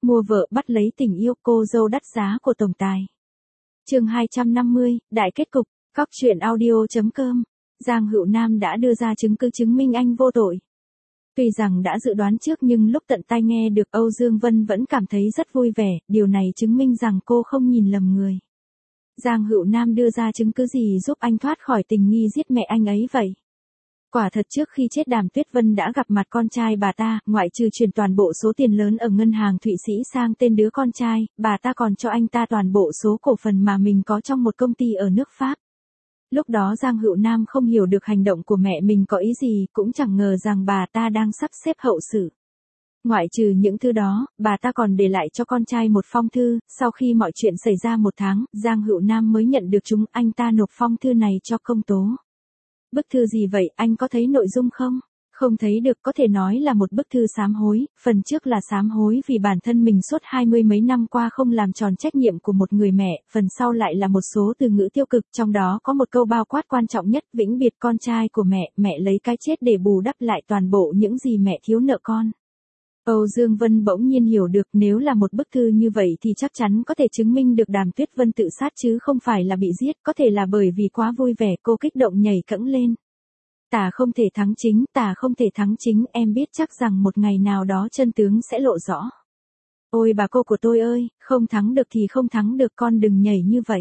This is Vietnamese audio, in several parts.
Mua vợ bắt lấy tình yêu, cô dâu đắt giá của tổng tài. Chương 250, đại kết cục. Cóc truyện audio.com. Giang Hữu Nam đã đưa ra chứng cứ chứng minh anh vô tội. Tuy rằng đã dự đoán trước nhưng lúc tận tai nghe được, Âu Dương Vân vẫn cảm thấy rất vui vẻ, điều này chứng minh rằng cô không nhìn lầm người. Giang Hữu Nam đưa ra chứng cứ gì giúp anh thoát khỏi tình nghi giết mẹ anh ấy vậy? Quả thật trước khi chết Đàm Tuyết Vân đã gặp mặt con trai bà ta, ngoại trừ chuyển toàn bộ số tiền lớn ở ngân hàng Thụy Sĩ sang tên đứa con trai, bà ta còn cho anh ta toàn bộ số cổ phần mà mình có trong một công ty ở nước Pháp. Lúc đó Giang Hữu Nam không hiểu được hành động của mẹ mình có ý gì, cũng chẳng ngờ rằng bà ta đang sắp xếp hậu sự. Ngoại trừ những thứ đó, bà ta còn để lại cho con trai một phong thư, sau khi mọi chuyện xảy ra 1 tháng, Giang Hữu Nam mới nhận được chúng, anh ta nộp phong thư này cho công tố. Bức thư gì vậy, anh có thấy nội dung không? Không thấy được, có thể nói là một bức thư sám hối, phần trước là sám hối vì bản thân mình suốt 20 mấy năm qua không làm tròn trách nhiệm của một người mẹ, phần sau lại là một số từ ngữ tiêu cực, trong đó có một câu bao quát quan trọng nhất, vĩnh biệt con trai của mẹ, mẹ lấy cái chết để bù đắp lại toàn bộ những gì mẹ thiếu nợ con. Âu Dương Vân bỗng nhiên hiểu được, nếu là một bức thư như vậy thì chắc chắn có thể chứng minh được Đàm Tuyết Vân tự sát chứ không phải là bị giết, có thể là bởi vì quá vui vẻ cô kích động nhảy cẫng lên. Tả không thể thắng chính, tả không thể thắng chính, em biết chắc rằng một ngày nào đó chân tướng sẽ lộ rõ. Ôi bà cô của tôi ơi, không thắng được thì không thắng được, con đừng nhảy như vậy.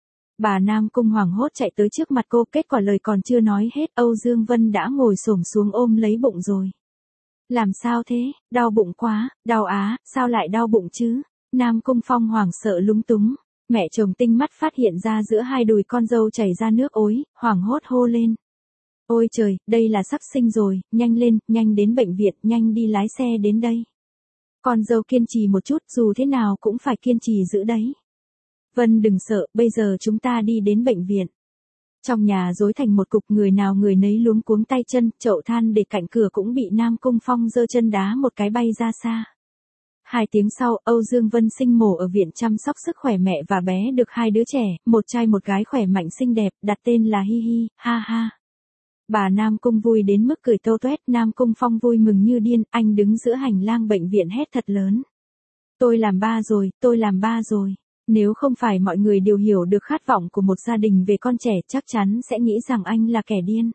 Bà Nam Cung hoảng hốt chạy tới trước mặt cô, kết quả lời còn chưa nói hết, Âu Dương Vân đã ngồi xổm xuống ôm lấy bụng rồi. Làm sao thế, đau bụng quá, đau á, sao lại đau bụng chứ? Nam Cung Phong hoảng sợ lúng túng, mẹ chồng tinh mắt phát hiện ra giữa hai đùi con dâu chảy ra nước ối, hoảng hốt hô lên. Ôi trời, đây là sắp sinh rồi, nhanh lên, nhanh đến bệnh viện, nhanh đi lái xe đến đây. Con dâu kiên trì một chút, dù thế nào cũng phải kiên trì giữ đấy. Vân đừng sợ, bây giờ chúng ta đi đến bệnh viện. Trong nhà rối thành một cục, người nào người nấy luống cuống tay chân, chậu than để cạnh cửa cũng bị Nam Cung Phong giơ chân đá một cái bay ra xa. 2 tiếng sau, Âu Dương Vân sinh mổ ở viện chăm sóc sức khỏe mẹ và bé được 2 đứa trẻ, một trai một gái khỏe mạnh xinh đẹp, đặt tên là Hi Hi, ha ha. Bà Nam Cung vui đến mức cười tâu toét, Nam Cung Phong vui mừng như điên, anh đứng giữa hành lang bệnh viện hét thật lớn. Tôi làm ba rồi, tôi làm ba rồi. Nếu không phải mọi người đều hiểu được khát vọng của một gia đình về con trẻ, chắc chắn sẽ nghĩ rằng anh là kẻ điên.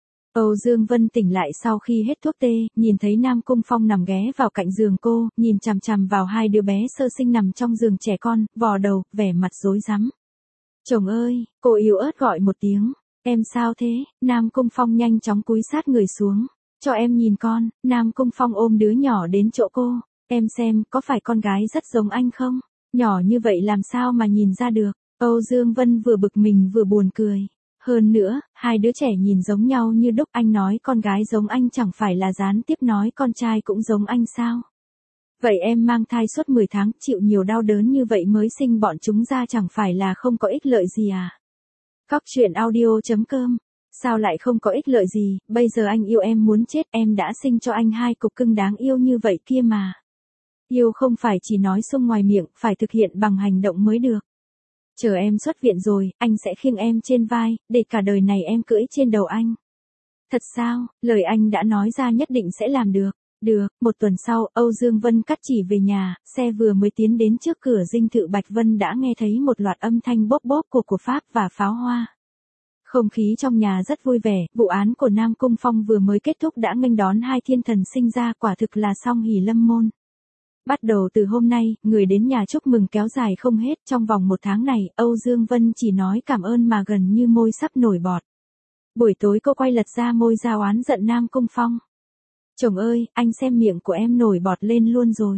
Âu Dương Vân tỉnh lại sau khi hết thuốc tê, nhìn thấy Nam Cung Phong nằm ghé vào cạnh giường cô, nhìn chằm chằm vào 2 đứa bé sơ sinh nằm trong giường trẻ con, vò đầu, vẻ mặt rối rắm. Chồng ơi, cô yếu ớt gọi một tiếng. Em sao thế? Nam Cung Phong nhanh chóng cúi sát người xuống. Cho em nhìn con. Nam Cung Phong ôm đứa nhỏ đến chỗ cô. Em xem, có phải con gái rất giống anh không? Nhỏ như vậy làm sao mà nhìn ra được? Âu Dương Vân vừa bực mình vừa buồn cười. Hơn nữa, 2 đứa trẻ nhìn giống nhau như đúc, anh nói con gái giống anh chẳng phải là gián tiếp nói con trai cũng giống anh sao? Vậy em mang thai suốt 10 tháng, chịu nhiều đau đớn như vậy mới sinh bọn chúng ra chẳng phải là không có ích lợi gì à? Cóc truyện audio.com. Sao lại không có ích lợi gì, bây giờ anh yêu em muốn chết, em đã sinh cho anh 2 cục cưng đáng yêu như vậy kia mà. Yêu không phải chỉ nói xuông ngoài miệng, phải thực hiện bằng hành động mới được. Chờ em xuất viện rồi, anh sẽ khiêng em trên vai, để cả đời này em cưỡi trên đầu anh. Thật sao, lời anh đã nói ra nhất định sẽ làm được. Được, 1 tuần sau, Âu Dương Vân cắt chỉ về nhà, xe vừa mới tiến đến trước cửa dinh thự Bạch Vân đã nghe thấy một loạt âm thanh bốp bốp của Pháp và pháo hoa. Không khí trong nhà rất vui vẻ, vụ án của Nam Cung Phong vừa mới kết thúc đã nghênh đón 2 thiên thần sinh ra, quả thực là song hỷ lâm môn. Bắt đầu từ hôm nay, người đến nhà chúc mừng kéo dài không hết, trong vòng 1 tháng này, Âu Dương Vân chỉ nói cảm ơn mà gần như môi sắp nổi bọt. Buổi tối cô quay lật ra môi ra oán giận Nam Cung Phong. Chồng ơi, anh xem miệng của em nổi bọt lên luôn rồi.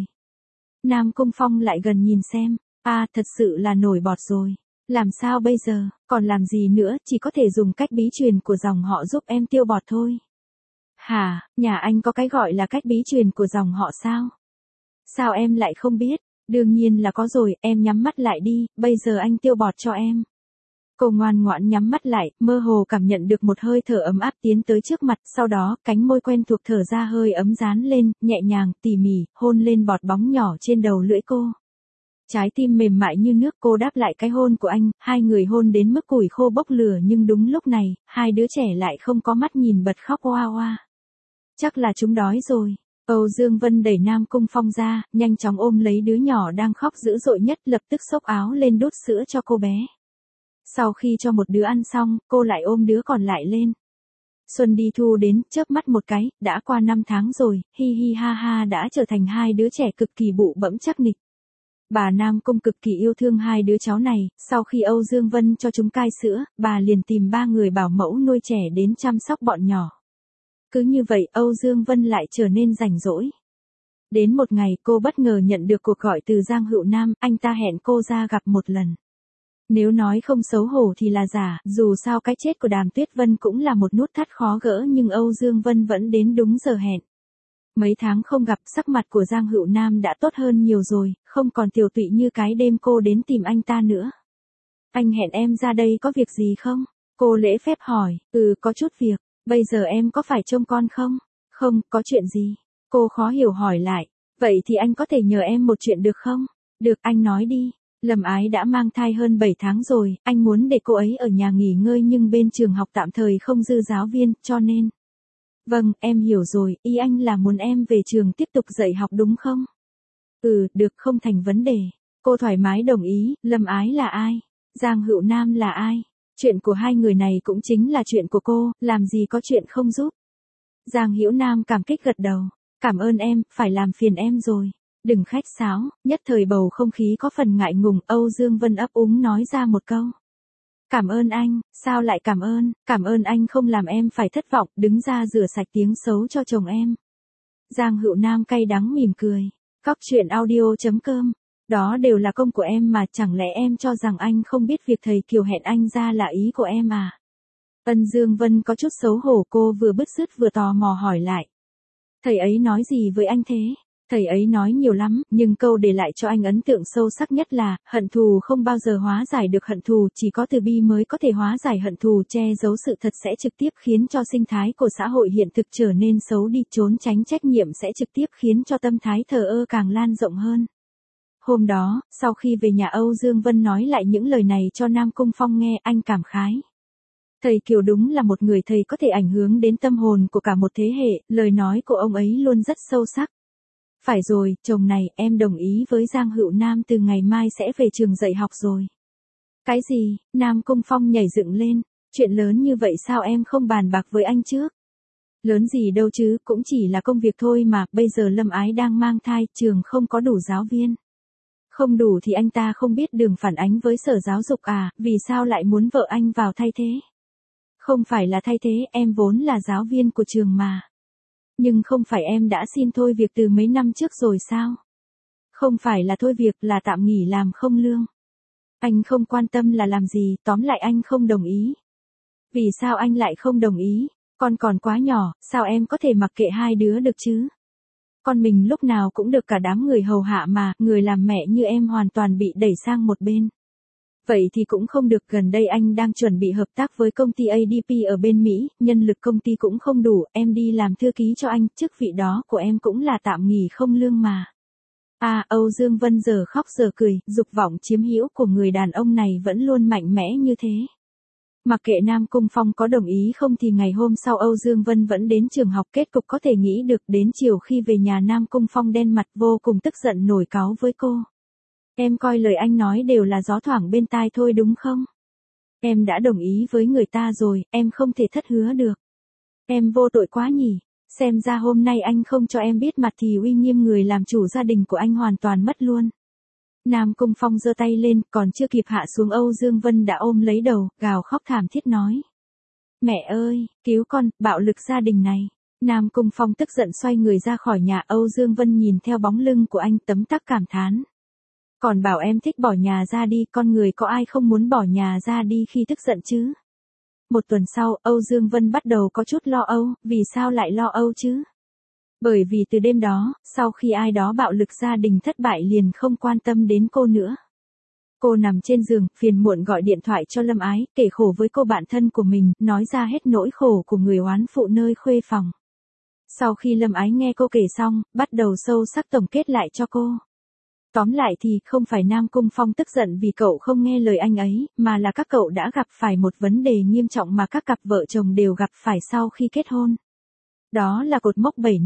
Nam Cung Phong lại gần nhìn xem. Thật sự là nổi bọt rồi. Làm sao bây giờ, còn làm gì nữa, chỉ có thể dùng cách bí truyền của dòng họ giúp em tiêu bọt thôi. Hả, nhà anh có cái gọi là cách bí truyền của dòng họ sao? Sao em lại không biết? Đương nhiên là có rồi, em nhắm mắt lại đi, bây giờ anh tiêu bọt cho em. Cô ngoan ngoãn nhắm mắt lại, mơ hồ cảm nhận được một hơi thở ấm áp tiến tới trước mặt, sau đó, cánh môi quen thuộc thở ra hơi ấm dán lên, nhẹ nhàng, tỉ mỉ, hôn lên bọt bóng nhỏ trên đầu lưỡi cô. Trái tim mềm mại như nước, cô đáp lại cái hôn của anh, 2 người hôn đến mức củi khô bốc lửa, nhưng đúng lúc này, 2 đứa trẻ lại không có mắt nhìn bật khóc oa oa. Chắc là chúng đói rồi. Âu Dương Vân đẩy Nam Cung Phong ra, nhanh chóng ôm lấy đứa nhỏ đang khóc dữ dội nhất, lập tức xốc áo lên đút sữa cho cô bé. Sau khi cho một đứa ăn xong, cô lại ôm đứa còn lại lên. Xuân đi thu đến, chớp mắt một cái, đã qua 5 tháng rồi, hi hi ha ha đã trở thành hai đứa trẻ cực kỳ bụ bẫm chắc nịch. Bà Nam Cung cực kỳ yêu thương hai đứa cháu này, sau khi Âu Dương Vân cho chúng cai sữa, bà liền tìm 3 người bảo mẫu nuôi trẻ đến chăm sóc bọn nhỏ. Cứ như vậy Âu Dương Vân lại trở nên rảnh rỗi. Đến một ngày cô bất ngờ nhận được cuộc gọi từ Giang Hữu Nam, anh ta hẹn cô ra gặp một lần. Nếu nói không xấu hổ thì là giả, dù sao cái chết của Đàm Tuyết Vân cũng là một nút thắt khó gỡ nhưng Âu Dương Vân vẫn đến đúng giờ hẹn. Mấy tháng không gặp, sắc mặt của Giang Hữu Nam đã tốt hơn nhiều rồi, không còn tiều tụy như cái đêm cô đến tìm anh ta nữa. Anh hẹn em ra đây có việc gì không? Cô lễ phép hỏi, có chút việc, bây giờ em có phải trông con không? Không, có chuyện gì? Cô khó hiểu hỏi lại, vậy thì anh có thể nhờ em một chuyện được không? Được, anh nói đi. Lâm Ái đã mang thai hơn 7 tháng rồi, anh muốn để cô ấy ở nhà nghỉ ngơi nhưng bên trường học tạm thời không dư giáo viên, cho nên. Vâng, em hiểu rồi, ý anh là muốn em về trường tiếp tục dạy học đúng không? Được, không thành vấn đề. Cô thoải mái đồng ý. Lâm Ái là ai? Giang Hữu Nam là ai? Chuyện của hai người này cũng chính là chuyện của cô, làm gì có chuyện không giúp. Giang Hữu Nam cảm kích gật đầu. Cảm ơn em, phải làm phiền em rồi. Đừng khách sáo, nhất thời bầu không khí có phần ngại ngùng, Âu Dương Vân ấp úng nói ra một câu. Cảm ơn anh, sao lại cảm ơn anh không làm em phải thất vọng, đứng ra rửa sạch tiếng xấu cho chồng em. Giang Hữu Nam cay đắng mỉm cười. Cóc truyện audio.com, đó đều là công của em mà, chẳng lẽ em cho rằng anh không biết việc thầy Kiều hẹn anh ra là ý của em à? Ân Dương Vân có chút xấu hổ, cô vừa bứt rứt vừa tò mò hỏi lại. Thầy ấy nói gì với anh thế? Thầy ấy nói nhiều lắm, nhưng câu để lại cho anh ấn tượng sâu sắc nhất là, hận thù không bao giờ hóa giải được hận thù, chỉ có từ bi mới có thể hóa giải hận thù, che giấu sự thật sẽ trực tiếp khiến cho sinh thái của xã hội hiện thực trở nên xấu đi, trốn tránh trách nhiệm sẽ trực tiếp khiến cho tâm thái thờ ơ càng lan rộng hơn. Hôm đó, sau khi về nhà Âu Dương Vân nói lại những lời này cho Nam Cung Phong nghe, anh cảm khái. Thầy Kiều đúng là một người thầy có thể ảnh hưởng đến tâm hồn của cả một thế hệ, lời nói của ông ấy luôn rất sâu sắc. Phải rồi, chồng này, em đồng ý với Giang Hữu Nam từ ngày mai sẽ về trường dạy học rồi. Cái gì? Nam Cung Phong nhảy dựng lên, chuyện lớn như vậy sao em không bàn bạc với anh trước? Lớn gì đâu chứ, cũng chỉ là công việc thôi mà, bây giờ Lâm Ái đang mang thai, trường không có đủ giáo viên. Không đủ thì anh ta không biết đường phản ánh với sở giáo dục à, vì sao lại muốn vợ anh vào thay thế? Không phải là thay thế, em vốn là giáo viên của trường mà. Nhưng không phải em đã xin thôi việc từ mấy năm trước rồi sao? Không phải là thôi việc, là tạm nghỉ làm không lương. Anh không quan tâm là làm gì, tóm lại anh không đồng ý. Vì sao anh lại không đồng ý? Con còn quá nhỏ, sao em có thể mặc kệ hai đứa được chứ? Con mình lúc nào cũng được cả đám người hầu hạ mà, người làm mẹ như em hoàn toàn bị đẩy sang một bên. Vậy thì cũng không được, gần đây anh đang chuẩn bị hợp tác với công ty ADP ở bên Mỹ, nhân lực công ty cũng không đủ, em đi làm thư ký cho anh, chức vị đó của em cũng là tạm nghỉ không lương mà. Âu Dương Vân giờ khóc giờ cười, dục vọng chiếm hữu của người đàn ông này vẫn luôn mạnh mẽ như thế. Mặc kệ Nam Cung Phong có đồng ý không thì ngày hôm sau Âu Dương Vân vẫn đến trường học, kết cục có thể nghĩ được, đến chiều khi về nhà Nam Cung Phong đen mặt vô cùng tức giận nổi cáu với cô. Em coi lời anh nói đều là gió thoảng bên tai thôi đúng không? Em đã đồng ý với người ta rồi, em không thể thất hứa được. Em vô tội quá nhỉ, xem ra hôm nay anh không cho em biết mặt thì uy nghiêm người làm chủ gia đình của anh hoàn toàn mất luôn. Nam Cung Phong giơ tay lên, còn chưa kịp hạ xuống Âu Dương Vân đã ôm lấy đầu, gào khóc thảm thiết nói. Mẹ ơi, cứu con, bạo lực gia đình này. Nam Cung Phong tức giận xoay người ra khỏi nhà, Âu Dương Vân nhìn theo bóng lưng của anh tấm tắc cảm thán. Còn bảo em thích bỏ nhà ra đi, con người có ai không muốn bỏ nhà ra đi khi tức giận chứ? Một tuần sau, Âu Dương Vân bắt đầu có chút lo âu, vì sao lại lo âu chứ? Bởi vì từ đêm đó, sau khi ai đó bạo lực gia đình thất bại liền không quan tâm đến cô nữa. Cô nằm trên giường, phiền muộn gọi điện thoại cho Lâm Ái, kể khổ với cô bạn thân của mình, nói ra hết nỗi khổ của người oán phụ nơi khuê phòng. Sau khi Lâm Ái nghe cô kể xong, bắt đầu sâu sắc tổng kết lại cho cô. Tóm lại thì không phải Nam Cung Phong tức giận vì cậu không nghe lời anh ấy, mà là các cậu đã gặp phải một vấn đề nghiêm trọng mà các cặp vợ chồng đều gặp phải sau khi kết hôn. Đó là cột mốc 7 năm.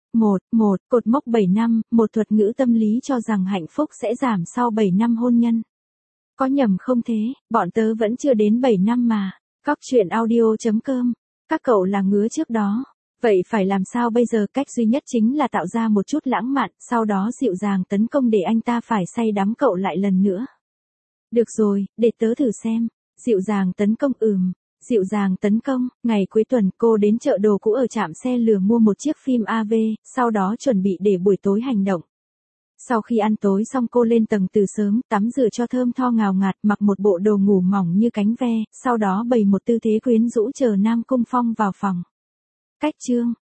Cột mốc 7 năm, một thuật ngữ tâm lý cho rằng hạnh phúc sẽ giảm sau 7 năm hôn nhân. Có nhầm không thế, bọn tớ vẫn chưa đến 7 năm mà. Cóc truyện audio.com. Các cậu là ngứa trước đó. Vậy phải làm sao bây giờ? Cách duy nhất chính là tạo ra một chút lãng mạn, sau đó dịu dàng tấn công để anh ta phải say đắm cậu lại lần nữa. Được rồi, để tớ thử xem. Dịu dàng tấn công Dịu dàng tấn công, ngày cuối tuần cô đến chợ đồ cũ ở trạm xe lửa mua một chiếc phim AV, sau đó chuẩn bị để buổi tối hành động. Sau khi ăn tối xong cô lên tầng từ sớm, tắm rửa cho thơm tho ngào ngạt, mặc một bộ đồ ngủ mỏng như cánh ve, sau đó bày một tư thế quyến rũ chờ Nam Cung Phong vào phòng. Cách chương